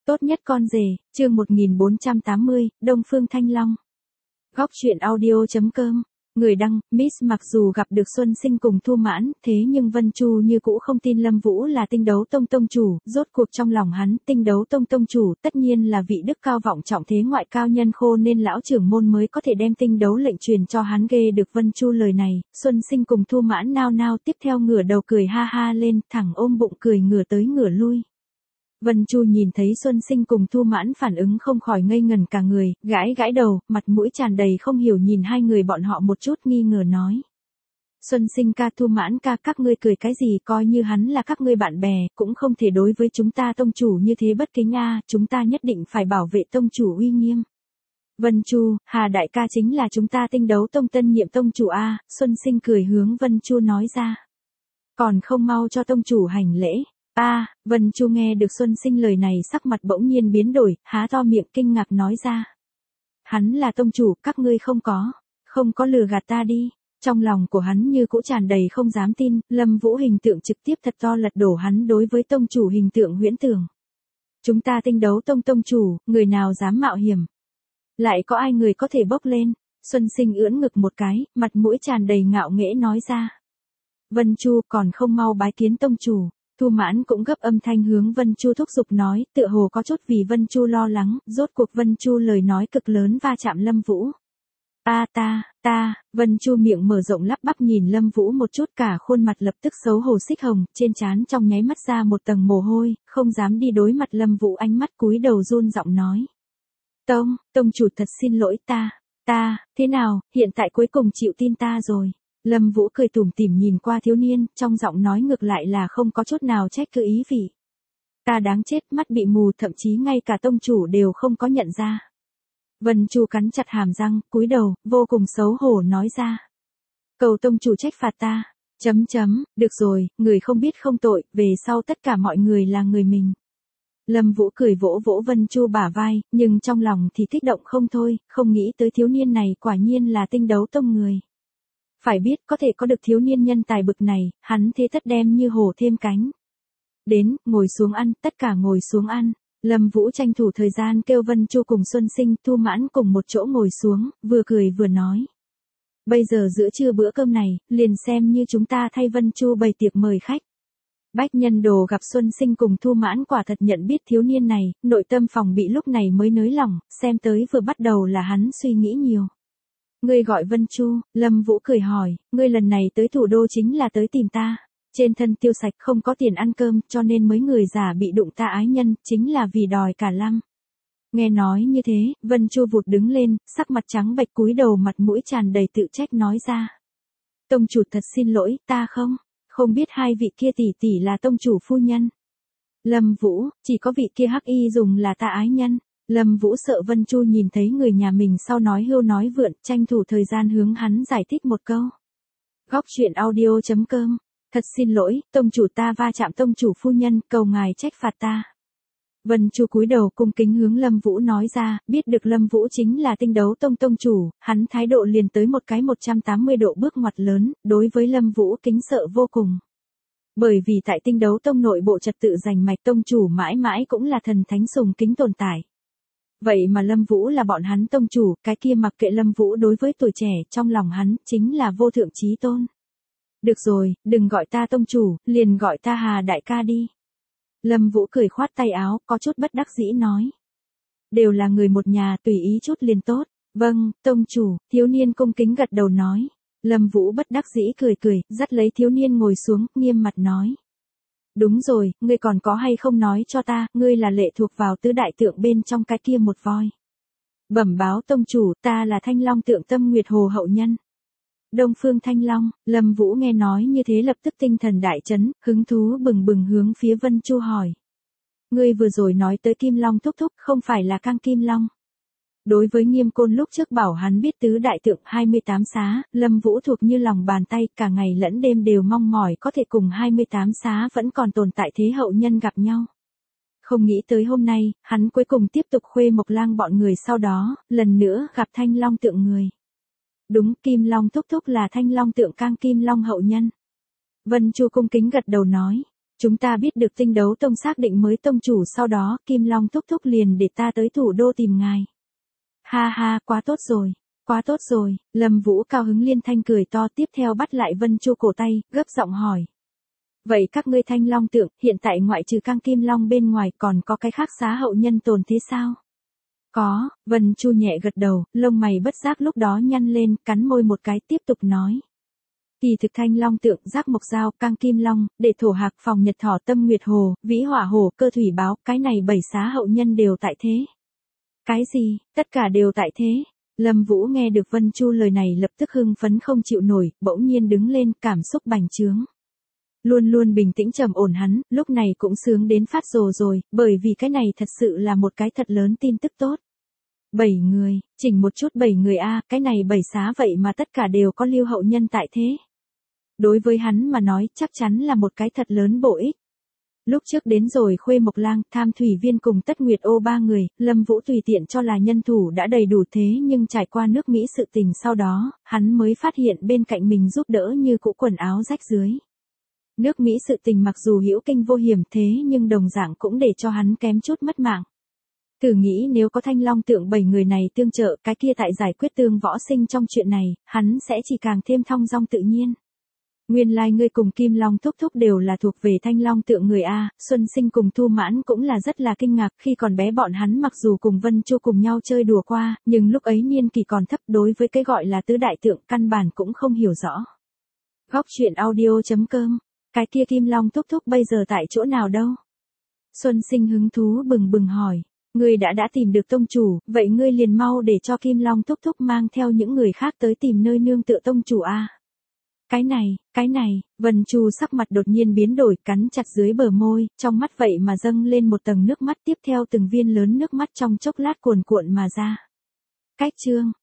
Tốt nhất con rể, chương 1480, Đông Phương Thanh Long. Góc truyện audio.com. Người đăng, Miss mặc dù gặp được Xuân Sinh cùng Thu Mãn, thế nhưng Vân Chu như cũ không tin Lâm Vũ là Tinh Đấu Tông tông chủ, rốt cuộc trong lòng hắn, Tinh Đấu Tông tông chủ, tất nhiên là vị đức cao vọng trọng thế ngoại cao nhân khô nên lão trưởng môn mới có thể đem tinh đấu lệnh truyền cho hắn. Ghê được Vân Chu lời này, Xuân Sinh cùng Thu Mãn nao nao tiếp theo ngửa đầu cười ha ha lên, thẳng ôm bụng cười ngửa tới ngửa lui. Vân Chu nhìn thấy Xuân Sinh cùng Thu Mãn phản ứng không khỏi ngây ngẩn cả người, gãi gãi đầu, mặt mũi tràn đầy không hiểu nhìn hai người bọn họ một chút nghi ngờ nói. Xuân Sinh ca, Thu Mãn ca, các ngươi cười cái gì, coi như hắn là các ngươi bạn bè, cũng không thể đối với chúng ta tông chủ như thế bất kính a, chúng ta nhất định phải bảo vệ tông chủ uy nghiêm. Vân Chu, Hà đại ca chính là chúng ta Tinh Đấu Tông tân nhiệm tông chủ a, Xuân Sinh cười hướng Vân Chu nói ra. Còn không mau cho tông chủ hành lễ. Vân Chu nghe được Xuân Sinh lời này sắc mặt bỗng nhiên biến đổi, há to miệng kinh ngạc nói ra. Hắn là tông chủ, các ngươi không có lừa gạt ta đi. Trong lòng của hắn như cũ tràn đầy không dám tin, Lâm Vũ hình tượng trực tiếp thật to lật đổ hắn đối với tông chủ hình tượng huyễn tưởng. Chúng ta Tinh Đấu Tông tông chủ, người nào dám mạo hiểm? Lại có ai người có thể bốc lên? Xuân Sinh ưỡn ngực một cái, mặt mũi tràn đầy ngạo nghễ nói ra. Vân Chu còn không mau bái kiến tông chủ. Thu Mãn cũng gấp âm thanh hướng Vân Chu thúc giục nói, tựa hồ có chút vì Vân Chu lo lắng, rốt cuộc Vân Chu lời nói cực lớn va chạm Lâm Vũ. Vân Chu miệng mở rộng lắp bắp nhìn Lâm Vũ một chút, cả khuôn mặt lập tức xấu hổ xích hồng, trên trán trong nháy mắt ra một tầng mồ hôi, không dám đi đối mặt Lâm Vũ, ánh mắt cúi đầu run giọng nói. Tông chủ thật xin lỗi thế nào, hiện tại cuối cùng chịu tin ta rồi. Lâm Vũ cười tủm tỉm nhìn qua thiếu niên, trong giọng nói ngược lại là không có chút nào trách cứ ý vị. Ta đáng chết, mắt bị mù, thậm chí ngay cả tông chủ đều không có nhận ra. Vân Chu cắn chặt hàm răng, cúi đầu, vô cùng xấu hổ nói ra. Cầu tông chủ trách phạt ta. Được rồi, người không biết không tội, về sau tất cả mọi người là người mình. Lâm Vũ cười vỗ vỗ Vân Chu bả vai, nhưng trong lòng thì kích động không thôi, không nghĩ tới thiếu niên này quả nhiên là Tinh Đấu Tông người. Phải biết có thể có được thiếu niên nhân tài bực này, hắn thế tất đem như hổ thêm cánh. Đến, ngồi xuống ăn, tất cả ngồi xuống ăn. Lâm Vũ tranh thủ thời gian kêu Vân Chu cùng Xuân Sinh, Thu Mãn cùng một chỗ ngồi xuống, vừa cười vừa nói. Bây giờ giữa trưa bữa cơm này, liền xem như chúng ta thay Vân Chu bày tiệc mời khách. Bách Nhân Đồ gặp Xuân Sinh cùng Thu Mãn quả thật nhận biết thiếu niên này, nội tâm phòng bị lúc này mới nới lỏng, xem tới vừa bắt đầu là hắn suy nghĩ nhiều. Ngươi gọi Vân Chu, Lâm Vũ cười hỏi, ngươi lần này tới thủ đô chính là tới tìm ta. Trên thân tiêu sạch không có tiền ăn cơm cho nên mấy người già bị đụng ta ái nhân, chính là vì đòi cả lăng. Nghe nói như thế, Vân Chu vụt đứng lên, sắc mặt trắng bệch cúi đầu, mặt mũi tràn đầy tự trách nói ra. Tông chủ thật xin lỗi, ta không biết hai vị kia tỷ tỷ là tông chủ phu nhân. Lâm Vũ, chỉ có vị kia hắc y dùng là ta ái nhân. Lâm Vũ sợ Vân Chu nhìn thấy người nhà mình sau nói hưu nói vượn, tranh thủ thời gian hướng hắn giải thích một câu. Góc truyện audio.com. Thật xin lỗi, tông chủ, ta va chạm tông chủ phu nhân, cầu ngài trách phạt ta. Vân Chu cúi đầu cung kính hướng Lâm Vũ nói ra, biết được Lâm Vũ chính là Tinh Đấu Tông tông chủ, hắn thái độ liền tới một cái 180 độ bước ngoặt lớn, đối với Lâm Vũ kính sợ vô cùng. Bởi vì tại Tinh Đấu Tông nội bộ trật tự rành mạch, tông chủ mãi mãi cũng là thần thánh sùng kính tồn tại. Vậy mà Lâm Vũ là bọn hắn tông chủ, cái kia mặc kệ Lâm Vũ đối với tuổi trẻ, trong lòng hắn chính là vô thượng chí tôn. Được rồi, đừng gọi ta tông chủ, liền gọi ta Hà đại ca đi. Lâm Vũ cười khoát tay áo, có chút bất đắc dĩ nói. Đều là người một nhà, tùy ý chút liền tốt. Vâng, tông chủ, thiếu niên cung kính gật đầu nói. Lâm Vũ bất đắc dĩ cười, dắt lấy thiếu niên ngồi xuống, nghiêm mặt nói. Đúng rồi, ngươi còn có hay không nói cho ta, ngươi là lệ thuộc vào tứ đại tượng bên trong cái kia một voi. Bẩm báo tông chủ, ta là Thanh Long tượng Tâm Nguyệt Hồ hậu nhân. Đông Phương Thanh Long. Lâm Vũ nghe nói như thế lập tức tinh thần đại chấn, hứng thú bừng bừng hướng phía Vân Chu hỏi. Ngươi vừa rồi nói tới Kim Long thúc thúc, không phải là Cang Kim Long. Đối với Nghiêm Côn lúc trước bảo hắn biết tứ đại tượng 28 xá, Lâm Vũ thuộc như lòng bàn tay, cả ngày lẫn đêm đều mong mỏi có thể cùng 28 xá vẫn còn tồn tại thế hậu nhân gặp nhau. Không nghĩ tới hôm nay, hắn cuối cùng tiếp tục khuê Mộc Lang bọn người, sau đó, lần nữa gặp Thanh Long tượng người. Đúng, Kim Long thúc thúc là Thanh Long tượng Cang Kim Long hậu nhân. Vân Chu cung kính gật đầu nói. Chúng ta biết được Tinh Đấu Tông xác định mới tông chủ, sau đó Kim Long thúc thúc liền để ta tới thủ đô tìm ngài. Ha ha, quá tốt rồi. Quá tốt rồi, Lâm Vũ cao hứng liên thanh cười to, tiếp theo bắt lại Vân Chu cổ tay, gấp giọng hỏi. Vậy các ngươi Thanh Long tượng, hiện tại ngoại trừ Cang Kim Long bên ngoài còn có cái khác xá hậu nhân tồn thế sao? Có, Vân Chu nhẹ gật đầu, lông mày bất giác lúc đó nhăn lên, cắn môi một cái tiếp tục nói. Kỳ thực Thanh Long tượng, Giác Mộc Dao, Cang Kim Long, Đệ Thổ Hạc, Phòng Nhật Thỏ, Tâm Nguyệt Hồ, Vĩ Hỏa Hồ, Cơ Thủy Báo, cái này 7 xá hậu nhân đều tại thế. Cái gì, tất cả đều tại thế? Lâm Vũ nghe được Vân Chu lời này lập tức hưng phấn không chịu nổi, bỗng nhiên đứng lên, cảm xúc bành trướng. Luôn luôn bình tĩnh trầm ổn hắn, lúc này cũng sướng đến phát rồ rồi, bởi vì cái này thật sự là một cái thật lớn tin tức tốt. 7 người, chỉnh một chút 7 người a, cái này 7 xá vậy mà tất cả đều có lưu hậu nhân tại thế. Đối với hắn mà nói chắc chắn là một cái thật lớn bổ ích. Lúc trước đến rồi Khuê Mộc Lang, Tham Thủy Viên cùng Tất Nguyệt Ô 3 người, Lâm Vũ tùy tiện cho là nhân thủ đã đầy đủ, thế nhưng trải qua nước Mỹ sự tình sau đó, hắn mới phát hiện bên cạnh mình giúp đỡ như cũ quần áo rách dưới. Nước Mỹ sự tình mặc dù hữu kinh vô hiểm thế nhưng đồng dạng cũng để cho hắn kém chút mất mạng. Thử nghĩ nếu có Thanh Long tượng 7 người này tương trợ, cái kia tại giải quyết Tương Võ Sinh trong chuyện này, hắn sẽ chỉ càng thêm thong dong tự nhiên. Nguyên lai ngươi cùng Kim Long thúc thúc đều là thuộc về Thanh Long tượng người a. Xuân Sinh cùng Thu Mãn cũng là rất là kinh ngạc, khi còn bé bọn hắn mặc dù cùng Vân Chu cùng nhau chơi đùa qua, nhưng lúc ấy niên kỳ còn thấp, đối với cái gọi là tứ đại tượng căn bản cũng không hiểu rõ. Góc truyện audio.com. Cái kia Kim Long thúc thúc bây giờ tại chỗ nào đâu? Xuân Sinh hứng thú bừng bừng hỏi. Ngươi đã tìm được tông chủ, vậy ngươi liền mau để cho Kim Long thúc thúc mang theo những người khác tới tìm nơi nương tựa tông chủ a. Cái này, Vân Chu sắc mặt đột nhiên biến đổi, cắn chặt dưới bờ môi, trong mắt vậy mà dâng lên một tầng nước mắt, tiếp theo từng viên lớn nước mắt trong chốc lát cuồn cuộn mà ra. Cách chương,